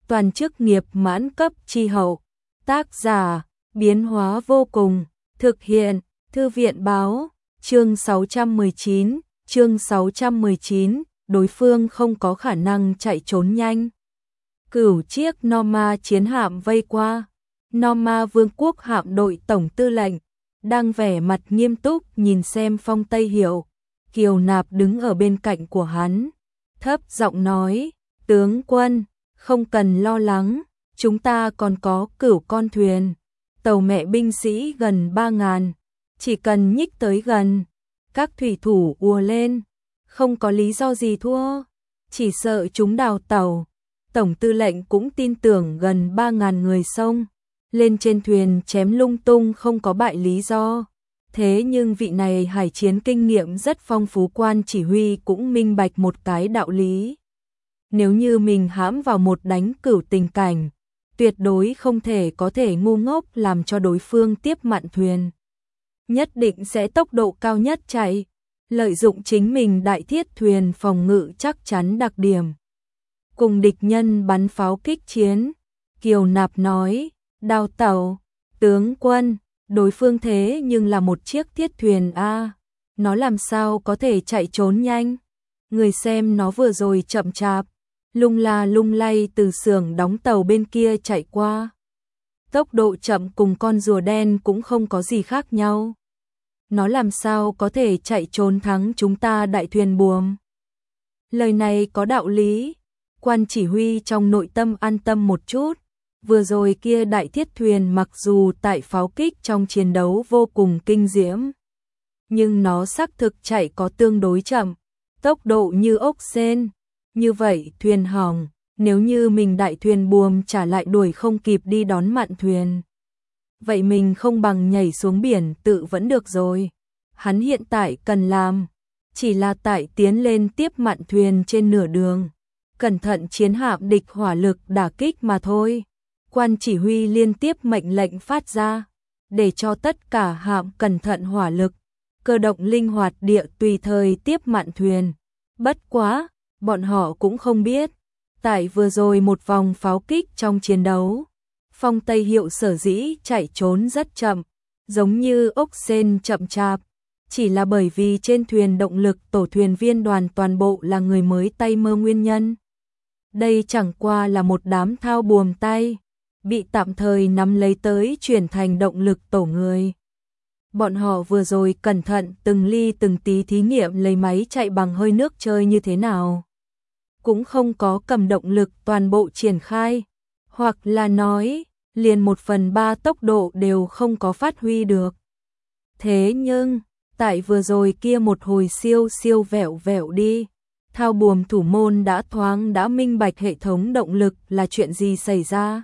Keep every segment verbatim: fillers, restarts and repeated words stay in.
toàn chức nghiệp mãn cấp chi hậu. Tác giả, biến hóa vô cùng, thực hiện, Thư viện báo, chương sáu trăm mười chín, chương sáu trăm mười chín, đối phương không có khả năng chạy trốn nhanh. Cửu chiếc Norma chiến hạm vây qua, Norma Vương quốc hạm đội tổng tư lệnh, đang vẻ mặt nghiêm túc nhìn xem Phong Tây Hiệu. Kiều Nạp đứng ở bên cạnh của hắn, thấp giọng nói, tướng quân, không cần lo lắng, chúng ta còn có cửu con thuyền, tàu mẹ binh sĩ gần ba ngàn, chỉ cần nhích tới gần, các thủy thủ ùa lên, không có lý do gì thua, chỉ sợ chúng đào tàu. Tổng tư lệnh cũng tin tưởng gần ba ngàn người xông lên trên thuyền chém lung tung không có bại lý do. Thế nhưng vị này hải chiến kinh nghiệm rất phong phú quan chỉ huy cũng minh bạch một cái đạo lý. Nếu như mình hãm vào một đánh cửu tình cảnh, tuyệt đối không thể có thể ngu ngốc làm cho đối phương tiếp mạn thuyền. Nhất định sẽ tốc độ cao nhất chạy, lợi dụng chính mình đại thiết thuyền phòng ngự chắc chắn đặc điểm. Cùng địch nhân bắn pháo kích chiến, Kiều Nạp nói, đào tàu, tướng quân, đối phương thế nhưng là một chiếc thiết thuyền a, nó làm sao có thể chạy trốn nhanh? Người xem nó vừa rồi chậm chạp, lung la lung lay từ xưởng đóng tàu bên kia chạy qua. Tốc độ chậm cùng con rùa đen cũng không có gì khác nhau. Nó làm sao có thể chạy trốn thắng chúng ta đại thuyền buồm? Lời này có đạo lý. Quan chỉ huy trong nội tâm an tâm một chút. Vừa rồi kia đại thiết thuyền mặc dù tại pháo kích trong chiến đấu vô cùng kinh diễm, nhưng nó xác thực chạy có tương đối chậm, tốc độ như ốc sên. Như vậy thuyền hỏng, nếu như mình đại thuyền buồm trả lại đuổi không kịp đi đón mạn thuyền, vậy mình không bằng nhảy xuống biển tự vẫn được rồi. Hắn hiện tại cần làm chỉ là tại tiến lên tiếp mạn thuyền trên nửa đường, cẩn thận chiến hạm địch hỏa lực đả kích mà thôi. Quan chỉ huy liên tiếp mệnh lệnh phát ra, để cho tất cả hạm cẩn thận hỏa lực, cơ động linh hoạt địa tùy thời tiếp mạn thuyền. Bất quá, bọn họ cũng không biết, tại vừa rồi một vòng pháo kích trong chiến đấu, Phong Tây Hiệu sở dĩ chạy trốn rất chậm, giống như ốc sên chậm chạp, chỉ là bởi vì trên thuyền động lực tổ thuyền viên đoàn toàn bộ là người mới tay mơ nguyên nhân. Đây chẳng qua là một đám thao buồm tay, bị tạm thời nắm lấy tới chuyển thành động lực tổ người. Bọn họ vừa rồi cẩn thận từng ly từng tí thí nghiệm lấy máy chạy bằng hơi nước chơi như thế nào. Cũng không có cầm động lực toàn bộ triển khai, hoặc là nói, liền một phần ba tốc độ đều không có phát huy được. Thế nhưng, tại vừa rồi kia một hồi siêu siêu vẹo vẹo đi, thao buồm thủ môn đã thoáng đã minh bạch hệ thống động lực là chuyện gì xảy ra.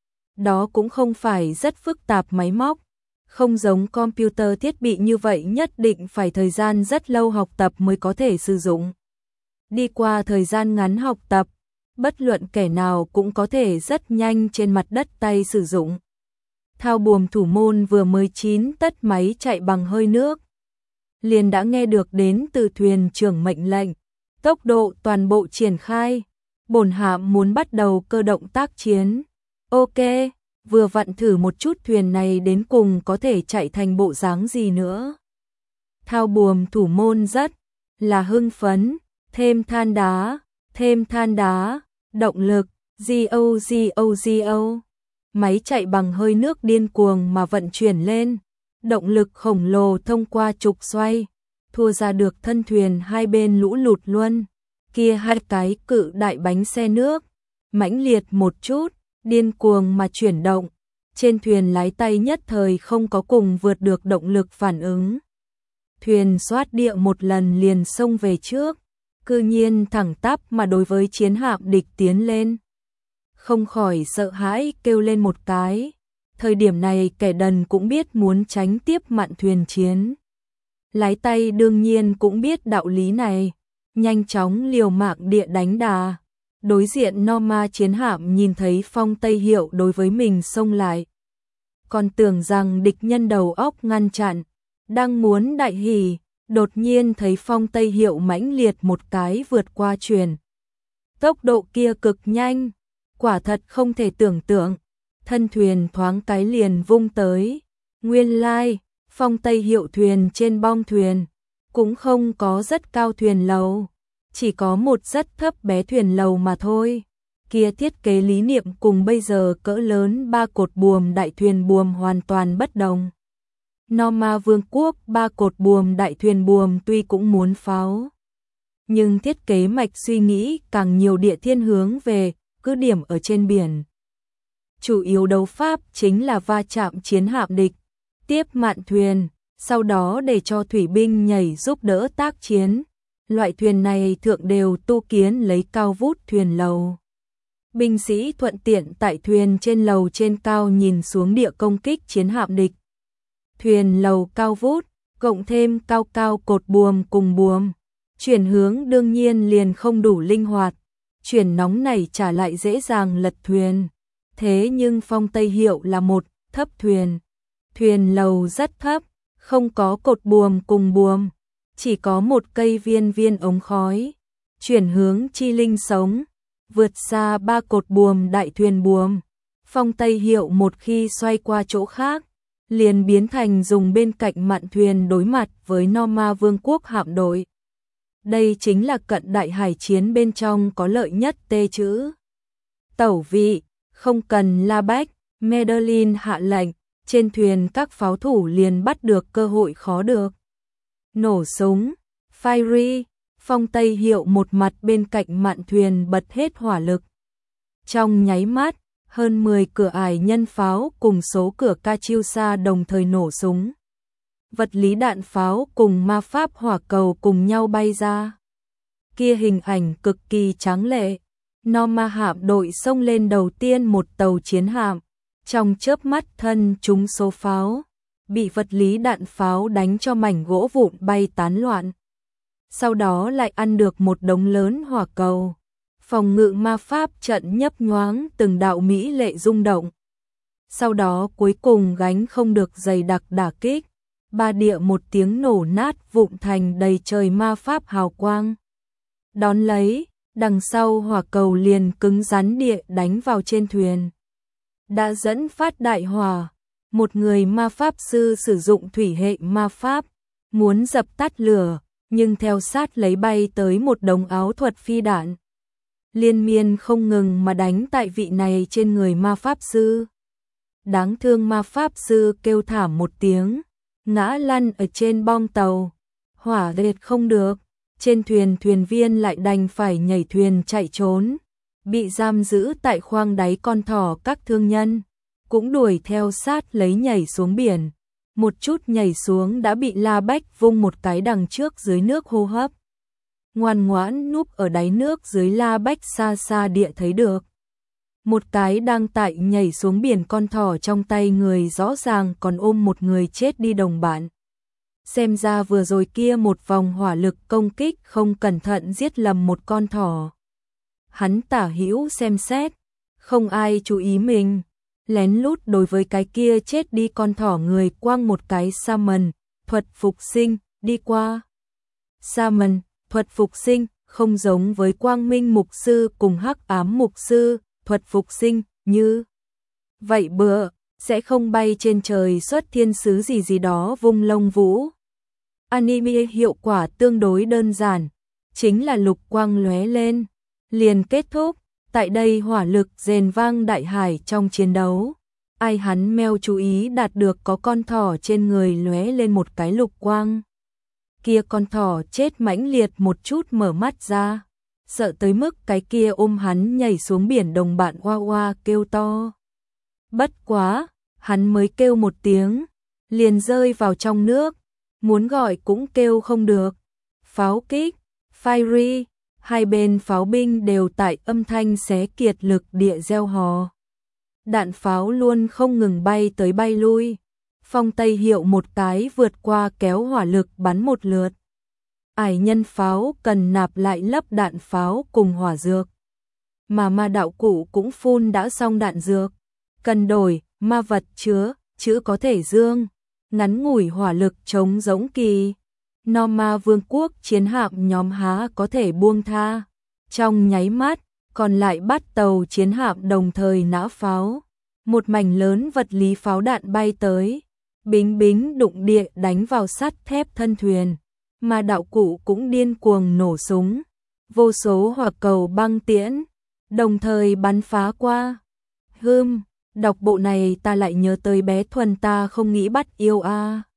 Đó cũng không phải rất phức tạp máy móc, không giống computer thiết bị như vậy nhất định phải thời gian rất lâu học tập mới có thể sử dụng. Đi qua thời gian ngắn học tập, bất luận kẻ nào cũng có thể rất nhanh trên mặt đất tay sử dụng. Thao buồm thủ môn vừa mới chín tất máy chạy bằng hơi nước, liền đã nghe được đến từ thuyền trưởng mệnh lệnh, tốc độ toàn bộ triển khai, bổn hạm muốn bắt đầu cơ động tác chiến. Ok, vừa vặn thử một chút thuyền này đến cùng có thể chạy thành bộ dáng gì nữa. Thao buồm thủ môn rất là hưng phấn, thêm than đá, thêm than đá, động lực, go go go. Máy chạy bằng hơi nước điên cuồng mà vận chuyển lên, động lực khổng lồ thông qua trục xoay, thua ra được thân thuyền hai bên lũ lụt luôn. Kia hai cái cự đại bánh xe nước, mãnh liệt một chút, điên cuồng mà chuyển động, trên thuyền lái tay nhất thời không có cùng vượt được động lực phản ứng. Thuyền xoát địa một lần liền xông về trước, cư nhiên thẳng tắp mà đối với chiến hạm địch tiến lên. Không khỏi sợ hãi kêu lên một cái, thời điểm này kẻ đần cũng biết muốn tránh tiếp mạn thuyền chiến. Lái tay đương nhiên cũng biết đạo lý này, nhanh chóng liều mạng địa đánh đà. Đối diện Norma chiến hạm nhìn thấy Phong Tây Hiệu đối với mình xông lại, còn tưởng rằng địch nhân đầu óc ngăn chặn, đang muốn đại hỉ, đột nhiên thấy Phong Tây Hiệu mãnh liệt một cái vượt qua truyền. Tốc độ kia cực nhanh, quả thật không thể tưởng tượng, thân thuyền thoáng cái liền vung tới. Nguyên lai, Phong Tây hiệu thuyền trên bong thuyền, cũng không có rất cao thuyền lầu, chỉ có một rất thấp bé thuyền lầu mà thôi. Kia thiết kế lý niệm cùng bây giờ cỡ lớn ba cột buồm đại thuyền buồm hoàn toàn bất đồng. Norma Vương quốc ba cột buồm đại thuyền buồm tuy cũng muốn pháo, nhưng thiết kế mạch suy nghĩ càng nhiều địa thiên hướng về cứ điểm ở trên biển. Chủ yếu đấu pháp chính là va chạm chiến hạm địch, tiếp mạn thuyền, sau đó để cho thủy binh nhảy giúp đỡ tác chiến. Loại thuyền này thượng đều tu kiến lấy cao vút thuyền lầu. Binh sĩ thuận tiện tại thuyền trên lầu trên cao nhìn xuống địa công kích chiến hạm địch. Thuyền lầu cao vút, cộng thêm cao cao cột buồm cùng buồm, chuyển hướng đương nhiên liền không đủ linh hoạt, chuyển nóng này trả lại dễ dàng lật thuyền. Thế nhưng Phong Tây hiệu là một thấp thuyền, thuyền lầu rất thấp, không có cột buồm cùng buồm, chỉ có một cây viên viên ống khói, chuyển hướng chi linh sống, vượt xa ba cột buồm đại thuyền buồm. Phong Tây hiệu một khi xoay qua chỗ khác, liền biến thành dùng bên cạnh mạn thuyền đối mặt với Norma Vương quốc hạm đội. Đây chính là cận đại hải chiến bên trong có lợi nhất tê chữ. Tẩu vị, không cần la bách, Madeline hạ lệnh, trên thuyền các pháo thủ liền bắt được cơ hội khó được. Nổ súng, fire, Phong Tây hiệu một mặt bên cạnh mạn thuyền bật hết hỏa lực. Trong nháy mắt, hơn mười cửa ải nhân pháo cùng số cửa Katyusha đồng thời nổ súng. Vật lý đạn pháo cùng ma pháp hỏa cầu cùng nhau bay ra. Kia hình ảnh cực kỳ tráng lệ. Norma hạm đội xông lên đầu tiên một tàu chiến hạm, trong chớp mắt thân trúng số pháo, bị vật lý đạn pháo đánh cho mảnh gỗ vụn bay tán loạn. Sau đó lại ăn được một đống lớn hỏa cầu. Phòng ngự ma pháp trận nhấp nhoáng từng đạo mỹ lệ rung động. Sau đó cuối cùng gánh không được dày đặc đả kích, ba địa một tiếng nổ nát vụn thành đầy trời ma pháp hào quang. Đón lấy, đằng sau hỏa cầu liền cứng rắn địa đánh vào trên thuyền. Đã dẫn phát đại hỏa, một người ma pháp sư sử dụng thủy hệ ma pháp, muốn dập tắt lửa, nhưng theo sát lấy bay tới một đống áo thuật phi đạn. Liên miên không ngừng mà đánh tại vị này trên người ma pháp sư. Đáng thương ma pháp sư kêu thảm một tiếng, ngã lăn ở trên bong tàu, hỏa liệt không được. Trên thuyền thuyền viên lại đành phải nhảy thuyền chạy trốn, bị giam giữ tại khoang đáy con thỏ các thương nhân, cũng đuổi theo sát lấy nhảy xuống biển. Một chút nhảy xuống đã bị La Bách vung một cái đằng trước dưới nước hô hấp. Ngoan ngoãn núp ở đáy nước dưới La Bách xa xa địa thấy được. Một cái đang tại nhảy xuống biển con thỏ trong tay người rõ ràng còn ôm một người chết đi đồng bạn. Xem ra vừa rồi kia một vòng hỏa lực công kích không cẩn thận giết lầm một con thỏ. Hắn tả hữu xem xét, không ai chú ý mình, lén lút đối với cái kia chết đi con thỏ người quăng một cái Summon, thuật phục sinh, đi qua. Summon, thuật phục sinh, không giống với Quang Minh Mục Sư cùng Hắc Ám Mục Sư, thuật phục sinh, như vậy bữa, sẽ không bay trên trời xuất thiên sứ gì gì đó vung lông vũ. Anime hiệu quả tương đối đơn giản, chính là lục quang lóe lên, liền kết thúc. Tại đây hỏa lực rền vang đại hải trong chiến đấu. Ai hắn meo chú ý đạt được có con thỏ trên người lóe lên một cái lục quang. Kia con thỏ chết mãnh liệt một chút mở mắt ra, sợ tới mức cái kia ôm hắn nhảy xuống biển đồng bạn oa oa kêu to. Bất quá, hắn mới kêu một tiếng, liền rơi vào trong nước, muốn gọi cũng kêu không được. Pháo kích, fire, hai bên pháo binh đều tại âm thanh xé kiệt lực địa reo hò. Đạn pháo luôn không ngừng bay tới bay lui. Phong Tây hiệu một cái vượt qua kéo hỏa lực bắn một lượt. Ải nhân pháo cần nạp lại lấp đạn pháo cùng hỏa dược. Mà ma đạo cụ cũng phun đã xong đạn dược. Cần đổi, ma vật chứa, chữ có thể dương. Ngắn ngủi hỏa lực chống giống kỳ. Norma Vương quốc chiến hạm nhóm há có thể buông tha. Trong nháy mắt, còn lại bắt tàu chiến hạm đồng thời nã pháo. Một mảnh lớn vật lý pháo đạn bay tới, bính bính đụng địa đánh vào sắt thép thân thuyền, mà đạo cụ cũng điên cuồng nổ súng. Vô số hỏa cầu băng tiễn, đồng thời bắn phá qua. Hưm, đọc bộ này ta lại nhớ tới bé Thuần ta không nghĩ bắt yêu a.